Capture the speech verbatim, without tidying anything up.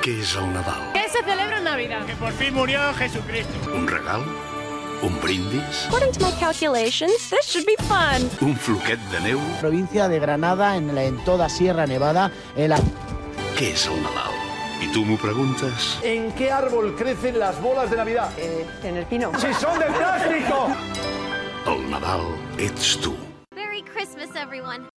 Què és el Nadal? ¿Qué se celebra en Navidad? Que por fin murió Jesucristo. Un regal? Un brindis? According to my calculations, this should be fun. Un floquet de neu? Provincia de Granada, en, la, en toda Sierra Nevada, en la... Què és el Nadal? I tu m'ho preguntes? ¿En qué árbol crecen las bolas de Navidad? Eh, en el pino. ¡Si son de plástico! El Nadal ets tu. Merry Christmas, everyone.